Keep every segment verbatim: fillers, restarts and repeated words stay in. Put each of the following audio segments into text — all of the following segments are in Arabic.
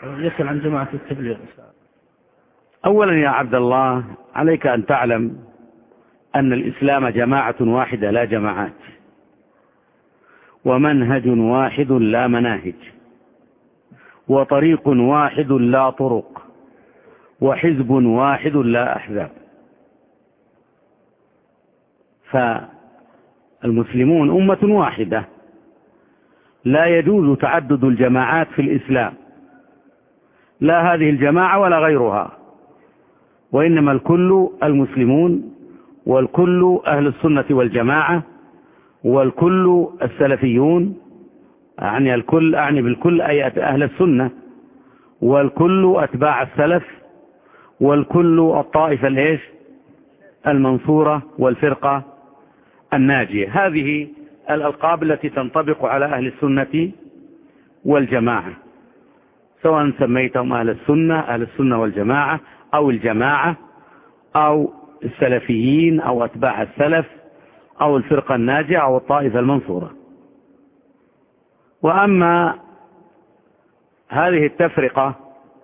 يسأل عن جماعة التبليغ. أولا يا عبد الله، عليك أن تعلم أن الإسلام جماعة واحدة لا جماعات، ومنهج واحد لا مناهج، وطريق واحد لا طرق، وحزب واحد لا أحزاب. فالمسلمون أمة واحدة، لا يجوز تعدد الجماعات في الإسلام، لا هذه الجماعة ولا غيرها، وإنما الكل المسلمون، والكل أهل السنة والجماعة، والكل السلفيون. أعني الكل، أعني بالكل أي أهل السنة، والكل أتباع السلف، والكل الطائفة الإيش المنصورة والفرقة الناجية. هذه الألقاب التي تنطبق على أهل السنة والجماعة، سواء سميتهم أهل السنة أهل السنة والجماعة، أو الجماعة، أو السلفيين، أو أتباع السلف، أو الفرقة الناجية، أو الطائفة المنصورة. وأما هذه التفرقة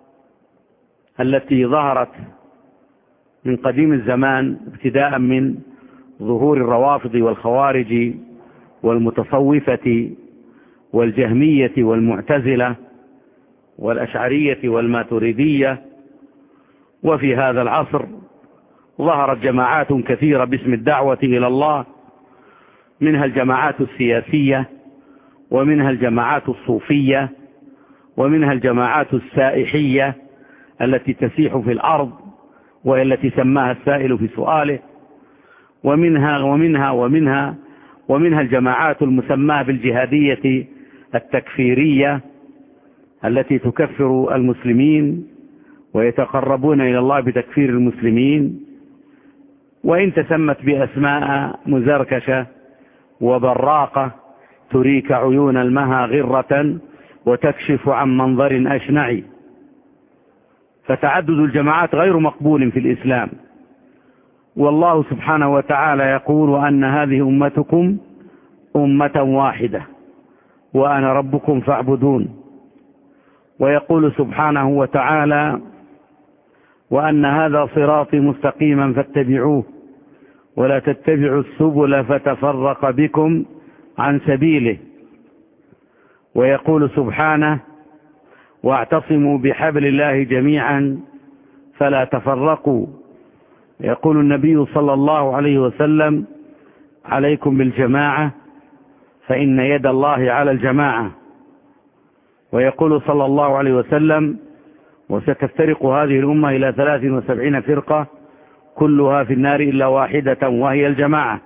التي ظهرت من قديم الزمان، ابتداء من ظهور الروافض والخوارج والمتصوفة والجهمية والمعتزلة والأشعرية والماتريدية، وفي هذا العصر ظهرت جماعات كثيرة باسم الدعوة إلى الله، منها الجماعات السياسية، ومنها الجماعات الصوفية، ومنها الجماعات السائحية التي تسيح في الأرض، وهي التي سماها السائل في سؤاله، ومنها ومنها ومنها ومنها الجماعات المسماة بالجهادية التكفيرية التي تكفر المسلمين ويتقربون إلى الله بتكفير المسلمين، وإن تسمت بأسماء مزركشة وبراقة تريك عيون المها غرة وتكشف عن منظر أشنع. فتعدد الجماعات غير مقبول في الإسلام، والله سبحانه وتعالى يقول: وأن هذه أمتكم أمة واحدة وأنا ربكم فاعبدون. ويقول سبحانه وتعالى: وأن هذا صراطي مستقيما فاتبعوه ولا تتبعوا السبل فتفرق بكم عن سبيله. ويقول سبحانه: واعتصموا بحبل الله جميعا فلا تفرقوا. يقول النبي صلى الله عليه وسلم: عليكم بالجماعة فإن يد الله على الجماعة. ويقول صلى الله عليه وسلم: وستفترق هذه الأمة إلى ثلاث وسبعين فرقة كلها في النار إلا واحدة وهي الجماعة.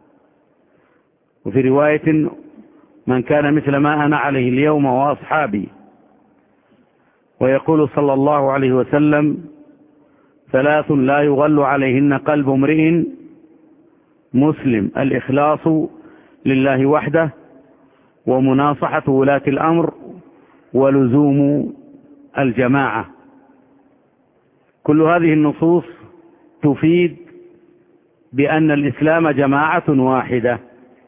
وفي رواية: من كان مثل ما أنا عليه اليوم وأصحابي. ويقول صلى الله عليه وسلم: ثلاث لا يغل عليهن قلب امرئ مسلم: الإخلاص لله وحده، ومناصحة ولاة الأمر، ولزوم الجماعة. كل هذه النصوص تفيد بأن الإسلام جماعة واحدة،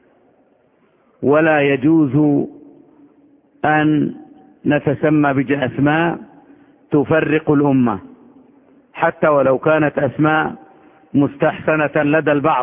ولا يجوز أن نتسمى بأسماء تفرق الأمة، حتى ولو كانت أسماء مستحسنة لدى البعض.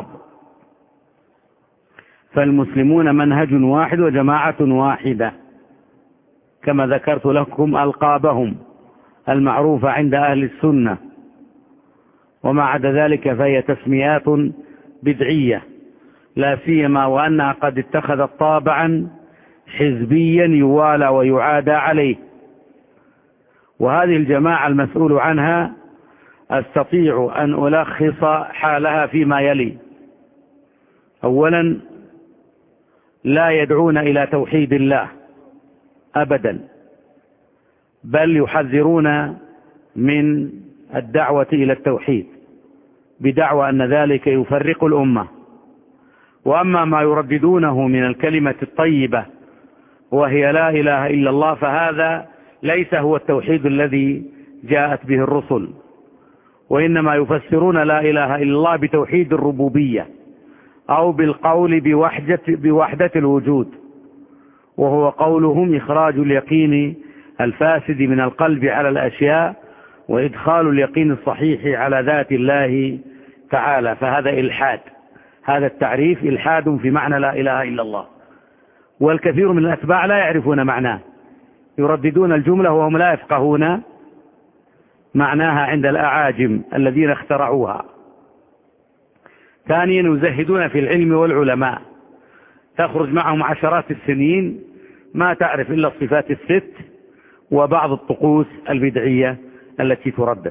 فالمسلمون منهج واحد وجماعة واحدة، كما ذكرت لكم ألقابهم المعروفة عند أهل السنة. وما عدا ذلك فهي تسميات بدعية، لا سيما وأنها قد اتخذت طابعا حزبيا يوالى ويعادى عليه. وهذه الجماعة المسؤول عنها أستطيع أن ألخص حالها فيما يلي: أولا، لا يدعون إلى توحيد الله أبدا، بل يحذرون من الدعوة إلى التوحيد بدعوى أن ذلك يفرق الأمة. وأما ما يرددونه من الكلمة الطيبة وهي لا إله إلا الله، فهذا ليس هو التوحيد الذي جاءت به الرسل، وإنما يفسرون لا إله إلا الله بتوحيد الربوبية، أو بالقول بوحدة, بوحدة الوجود، وهو قولهم إخراج اليقين الفاسد من القلب على الأشياء وإدخال اليقين الصحيح على ذات الله تعالى، فهذا إلحاد. هذا التعريف إلحاد في معنى لا إله إلا الله، والكثير من الأتباع لا يعرفون معناه، يرددون الجملة وهم لا يفقهون معناها عند الأعاجم الذين اخترعوها. ثانيا يزهدون في العلم والعلماء، تخرج معهم عشرات السنين ما تعرف إلا الصفات الست وبعض الطقوس البدعية التي تردد.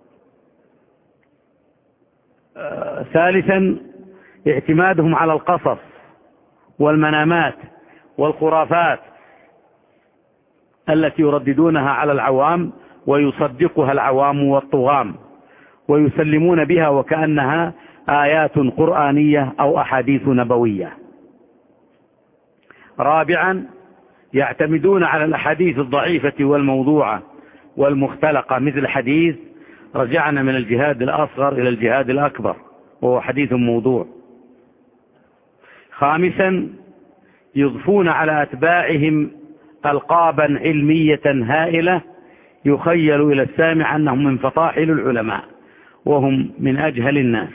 آه ثالثا اعتمادهم على القصص والمنامات والخرافات التي يرددونها على العوام ويصدقها العوام والطغام ويسلمون بها وكأنها آيات قرآنية أو أحاديث نبوية. رابعا يعتمدون على الأحاديث الضعيفة والموضوعة والمختلقة، مثل حديث رجعنا من الجهاد الأصغر إلى الجهاد الأكبر وهو حديث موضوع. خامسا يضفون على أتباعهم ألقابا علمية هائلة يخيل إلى السامع أنهم من فطاحل العلماء وهم من أجهل الناس.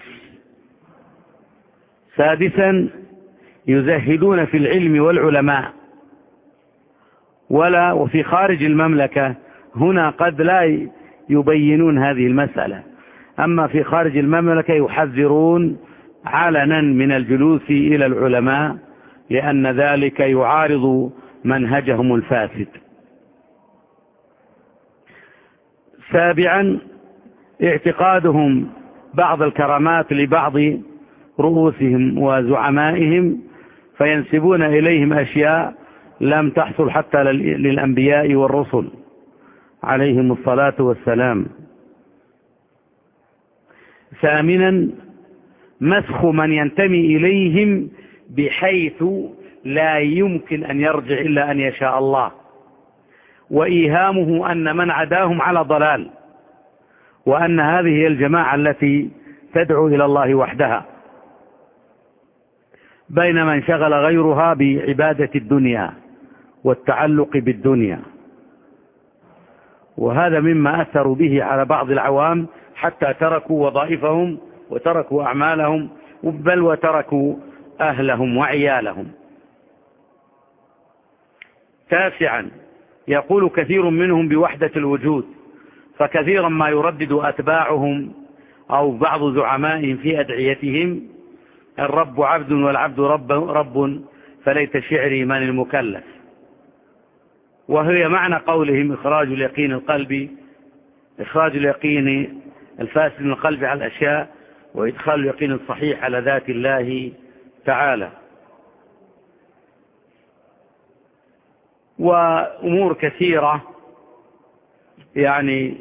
سادسا يزهدون في العلم والعلماء ولا وفي خارج المملكة، هنا قد لا يبينون هذه المسألة، أما في خارج المملكة يحذرون علنا من الجلوس إلى العلماء لأن ذلك يعارض منهجهم الفاسد. سابعا اعتقادهم بعض الكرامات لبعض رؤوسهم وزعمائهم فينسبون إليهم أشياء لم تحصل حتى للأنبياء والرسل عليهم الصلاة والسلام. ثامنا مسخ من ينتمي إليهم بحيث لا يمكن أن يرجع إلا أن يشاء الله، وإيهامه أن من عداهم على ضلال، وأن هذه هي الجماعة التي تدعو إلى الله وحدها، بينما انشغل غيرها بعبادة الدنيا والتعلق بالدنيا. وهذا مما أثروا به على بعض العوام حتى تركوا وظائفهم وتركوا أعمالهم بل وتركوا أهلهم وعيالهم. تاسعا يقول كثير منهم بوحدة الوجود، فكثيرا ما يردد أتباعهم أو بعض زعمائهم في أدعيتهم الرب عبد والعبد رب, رب فليت شعري من المكلف، وهي معنى قولهم إخراج اليقين القلبي إخراج اليقين الفاسد من القلب على الأشياء وإدخال اليقين الصحيح على ذات الله تعالى. وأمور كثيرة يعني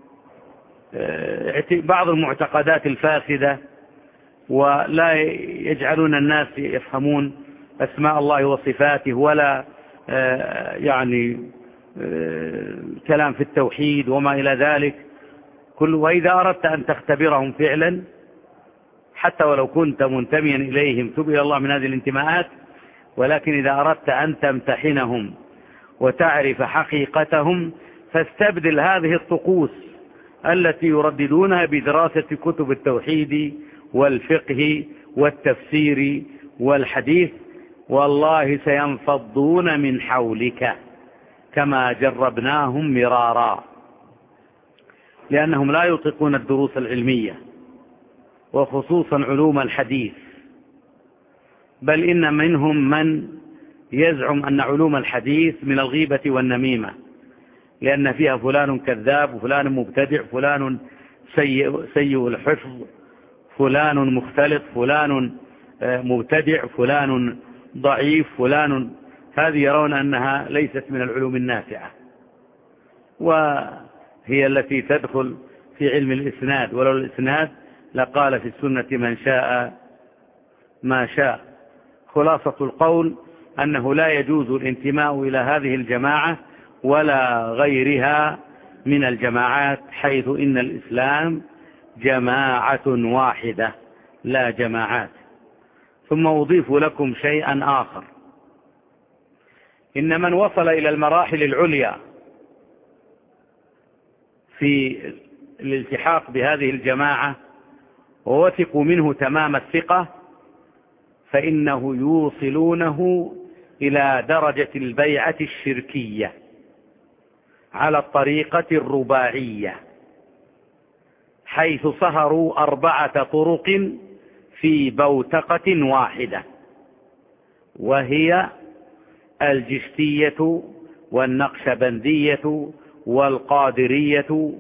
بعض المعتقدات الفاسدة، ولا يجعلون الناس يفهمون أسماء الله وصفاته ولا يعني كلام في التوحيد وما إلى ذلك كل. وإذا أردت أن تختبرهم فعلا حتى ولو كنت منتميا إليهم تب إلى الله من هذه الانتماءات، ولكن إذا أردت أن تمتحنهم وتعرف حقيقتهم فاستبدل هذه الطقوس التي يرددونها بدراسة كتب التوحيد والفقه والتفسير والحديث، والله سينفضون من حولك كما جربناهم مرارا، لأنهم لا يطيقون الدروس العلمية وخصوصا علوم الحديث، بل إن منهم من يزعم أن علوم الحديث من الغيبة والنميمة، لأن فيها فلان كذاب وفلان مبتدع فلان سيء, سيء الحفظ فلان مختلط فلان مبتدع فلان ضعيف فلان. هذه يرون أنها ليست من العلوم النافعة، وهي التي تدخل في علم الإسناد، ولو الإسناد لقال في السنة من شاء ما شاء. خلاصة القول أنه لا يجوز الانتماء إلى هذه الجماعة ولا غيرها من الجماعات، حيث إن الإسلام جماعة واحدة لا جماعات. ثم أضيف لكم شيئا آخر، إن من وصل إلى المراحل العليا في الالتحاق بهذه الجماعة ووثقوا منه تمام الثقة، فإنه يوصلونه إلى درجة البيعة الشركية على الطريقة الرباعية، حيث صهروا أربعة طرق في بوتقة واحدة، وهي الجشتية والنقشبندية والقادرية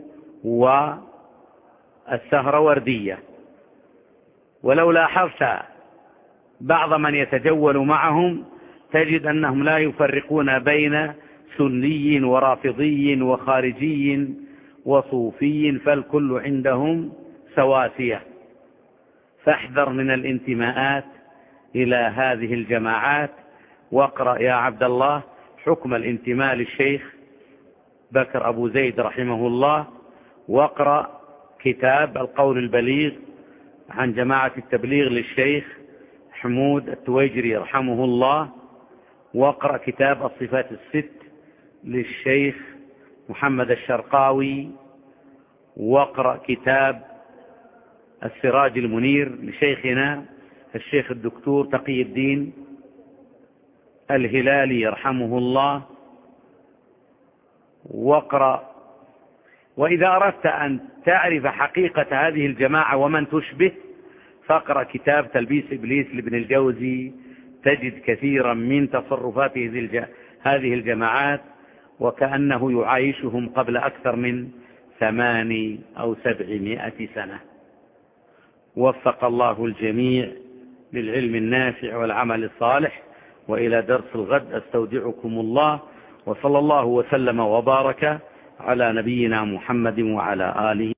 والسهروردية. ولو لاحظت بعض من يتجول معهم تجد أنهم لا يفرقون بين سني ورافضي وخارجي وصوفي، فالكل عندهم سواسية. فاحذر من الانتماءات إلى هذه الجماعات، واقرأ يا عبد الله حكم الانتماء للشيخ بكر أبو زيد رحمه الله، واقرأ كتاب القول البليغ عن جماعة التبليغ للشيخ حمود التويجري رحمه الله، واقرأ كتاب الصفات الست للشيخ محمد الشرقاوي، واقرأ كتاب السراج المنير لشيخنا الشيخ الدكتور تقي الدين الهلالي رحمه الله، واقرأ. وإذا أردت أن تعرف حقيقة هذه الجماعة ومن تشبه فاقرأ كتاب تلبيس إبليس لابن الجوزي، تجد كثيرا من تصرفات هذه الجماعات وكأنه يعايشهم قبل أكثر من ثماني أو سبعمائة سنة. وفق الله الجميع للعلم النافع والعمل الصالح، وإلى درس الغد أستودعكم الله، وصلى الله وسلم وبارك على نبينا محمد وعلى آله